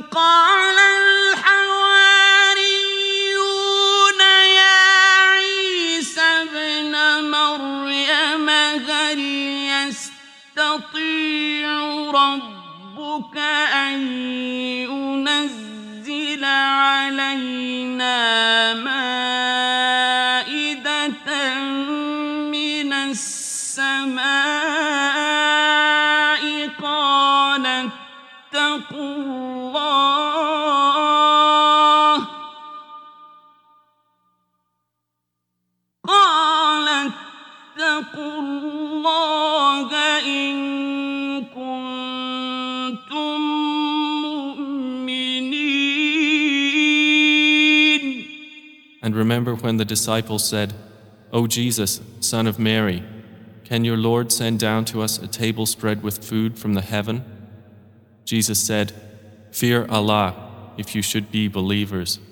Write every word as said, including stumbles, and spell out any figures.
قال الحواريون يا عيسى ابن مريم هل يستطيع ربك أن ينزل علينا مائدة من السماء قال اتقوا الله قال اتقوا الله إن كنتم مؤمنين. And remember when the disciples said, O Jesus, son of Mary, can your Lord send down to us a table spread with food from the heaven? Jesus said, Fear Allah if you should be believers.